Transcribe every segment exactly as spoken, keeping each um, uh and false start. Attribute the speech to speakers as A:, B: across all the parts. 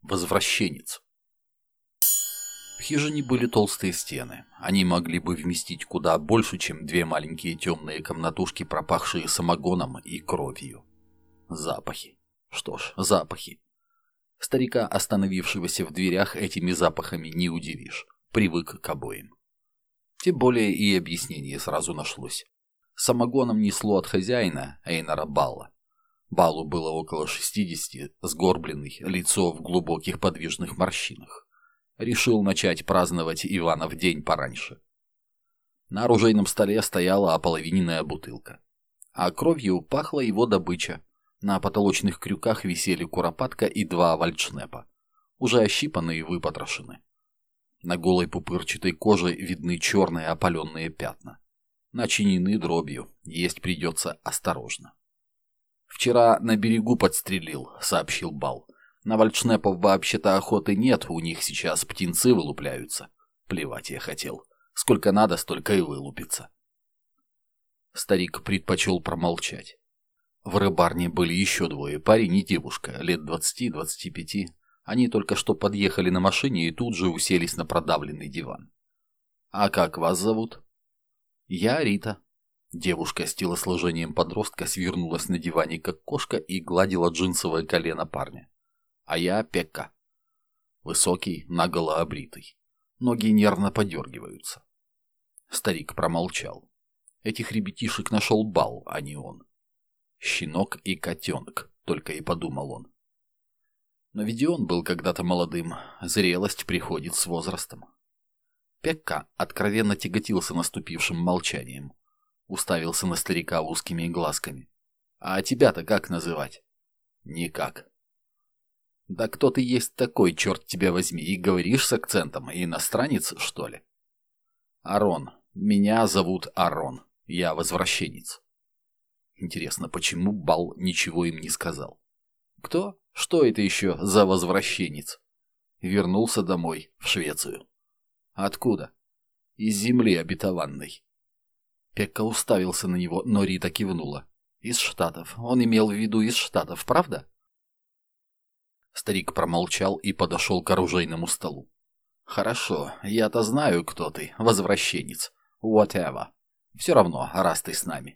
A: Возвращенец. В хижине были толстые стены. Они могли бы вместить куда больше, чем две маленькие темные комнатушки, пропахшие самогоном и кровью. Запахи. Что ж, запахи. Старика, остановившегося в дверях, этими запахами не удивишь. Привык к обоим. Тем более и объяснение сразу нашлось. Самогоном несло от хозяина, Эйнара Балла. Балу было около шестидесяти, сгорбленный, лицо в глубоких подвижных морщинах. Решил начать праздновать Иванов день пораньше. На оружейном столе стояла ополовиненная бутылка. А кровью пахла его добыча. На потолочных крюках висели куропатка и два вальдшнепа, уже ощипаны и выпотрошены. На голой пупырчатой коже видны черные опаленные пятна. Начинены дробью, есть придется осторожно. «Вчера на берегу подстрелил», — сообщил Бал. «На вальдшнепов вообще-то охоты нет, у них сейчас птенцы вылупляются. Плевать я хотел. Сколько надо, столько и вылупится». Старик предпочел промолчать. В рыбарне были еще двое, парень и девушка, лет двадцати-двадцати пяти. Они только что подъехали на машине и тут же уселись на продавленный диван. «А как вас зовут?» «Я Рита». Девушка с телосложением подростка свернулась на диване, как кошка, и гладила джинсовое колено парня. «А я Пекка». Высокий, наголо обритый. Ноги нервно подергиваются. Старик промолчал. Этих ребятишек нашел Бал, а не он. «Щенок и котенок», — только и подумал он. Но ведь и он был когда-то молодым, зрелость приходит с возрастом. Пекка откровенно тяготился наступившим молчанием. Уставился на старика узкими глазками. «А тебя-то как называть?» «Никак». «Да кто ты есть такой, черт тебя возьми, и говоришь с акцентом, иностранец, что ли?» «Арон. Меня зовут Арон. Я возвращенец». Интересно, почему Бал ничего им не сказал? «Кто? Что это еще за возвращенец?» «Вернулся домой, в Швецию». «Откуда?» «Из земли обетованной». Пекка уставился на него, но Рита кивнула. «Из Штатов. Он имел в виду из Штатов, правда?» Старик промолчал и подошел к оружейному столу. «Хорошо, я-то знаю, кто ты, возвращенец. Whatever. Все равно, раз ты с нами».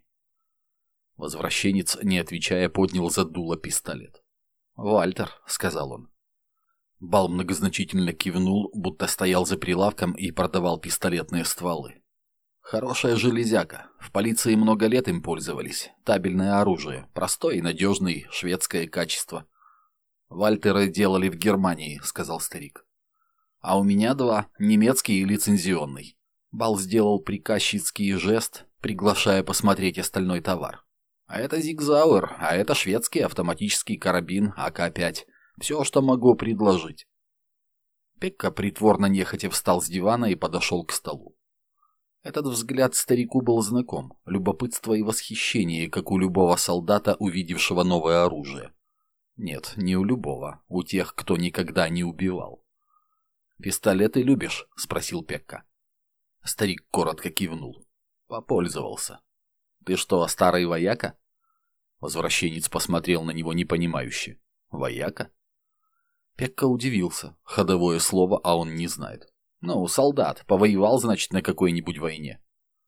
A: Возвращенец, не отвечая, поднял за дуло пистолет. «Вальтер», — сказал он. Бал многозначительно кивнул, будто стоял за прилавком и продавал пистолетные стволы. «Хорошая железяка. В полиции много лет им пользовались. Табельное оружие. Простое и надежное, шведское качество». «Вальтеры делали в Германии», — сказал старик. «А у меня два, немецкий и лицензионный». Бал сделал приказчицкий жест, приглашая посмотреть остальной товар. «А это Зигзауэр, а это шведский автоматический карабин А К пять. Все, что могу предложить». Пекка притворно нехотя встал с дивана и подошел к столу. Этот взгляд старику был знаком, любопытство и восхищение, как у любого солдата, увидевшего новое оружие. Нет, не у любого, у тех, кто никогда не убивал. «Пистолеты любишь?» — спросил Пекка. Старик коротко кивнул. «Попользовался». «Ты что, старый вояка?» Возвращенец посмотрел на него непонимающе. «Вояка?» Пекка удивился. Ходовое слово, а он не знает. «Ну, солдат. Повоевал, значит, на какой-нибудь войне».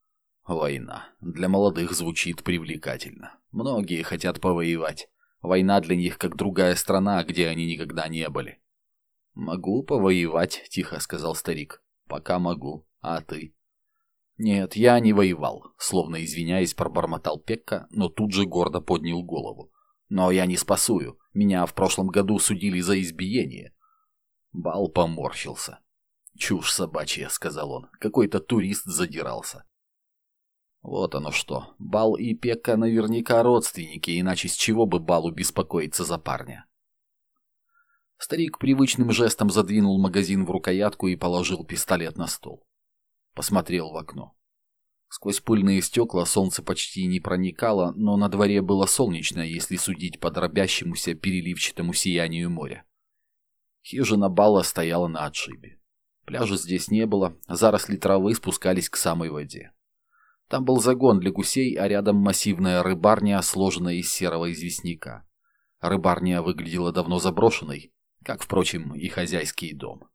A: «Война. Для молодых звучит привлекательно. Многие хотят повоевать. Война для них как другая страна, где они никогда не были». «Могу повоевать», — тихо сказал старик. «Пока могу. А ты?» «Нет, я не воевал», — словно извиняясь, пробормотал Пекка, но тут же гордо поднял голову. «Но я не спасую. Меня в прошлом году судили за избиение». Бал поморщился. «Чушь собачья», — сказал он. «Какой-то турист задирался». Вот оно что. Бал и Пекка наверняка родственники, иначе с чего бы Балу беспокоиться за парня? Старик привычным жестом задвинул магазин в рукоятку и положил пистолет на стол. Посмотрел в окно. Сквозь пыльные стекла солнце почти не проникало, но на дворе было солнечно, если судить по дробящемуся переливчатому сиянию моря. Хижина Бала стояла на отшибе. Пляжа здесь не было, заросли травы спускались к самой воде. Там был загон для гусей, а рядом массивная рыбарня, сложенная из серого известняка. Рыбарня выглядела давно заброшенной. Как, впрочем, и хозяйский дом.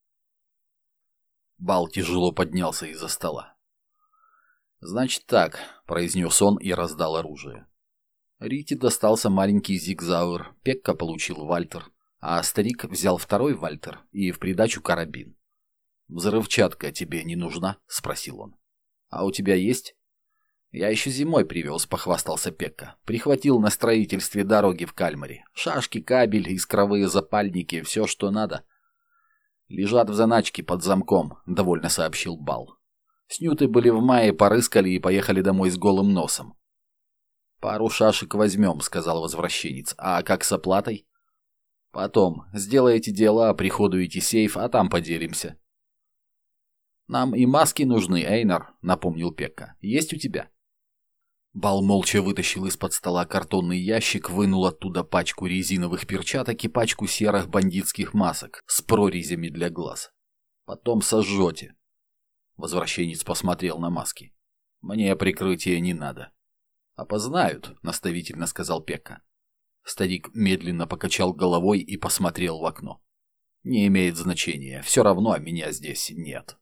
A: Бал тяжело поднялся из-за стола. «Значит так», — произнес он и раздал оружие. Рите достался маленький зигзауэр, Пекка получил вальтер, а старик взял второй вальтер и в придачу карабин. «Взрывчатка тебе не нужна?» — спросил он. «А у тебя есть?» «Я еще зимой привез», — похвастался Пекка. «Прихватил на строительстве дороги в Кальмаре. Шашки, кабель, искровые запальники, все, что надо». «Лежат в заначке под замком», — довольно сообщил Бал. «Снюты были в мае, порыскали и поехали домой с голым носом». «Пару шашек возьмем», — сказал возвращенец. «А как с оплатой?» «Потом. Сделаете дела, оприходуете сейф, а там поделимся». «Нам и маски нужны, Эйнар», — напомнил Пекка. «Есть у тебя?» Бал молча вытащил из-под стола картонный ящик, вынул оттуда пачку резиновых перчаток и пачку серых бандитских масок с прорезями для глаз. «Потом сожжете». Возвращенец посмотрел на маски. «Мне прикрытия не надо». «Опознают», — наставительно сказал Пекка. Старик медленно покачал головой и посмотрел в окно. «Не имеет значения, все равно меня здесь нет».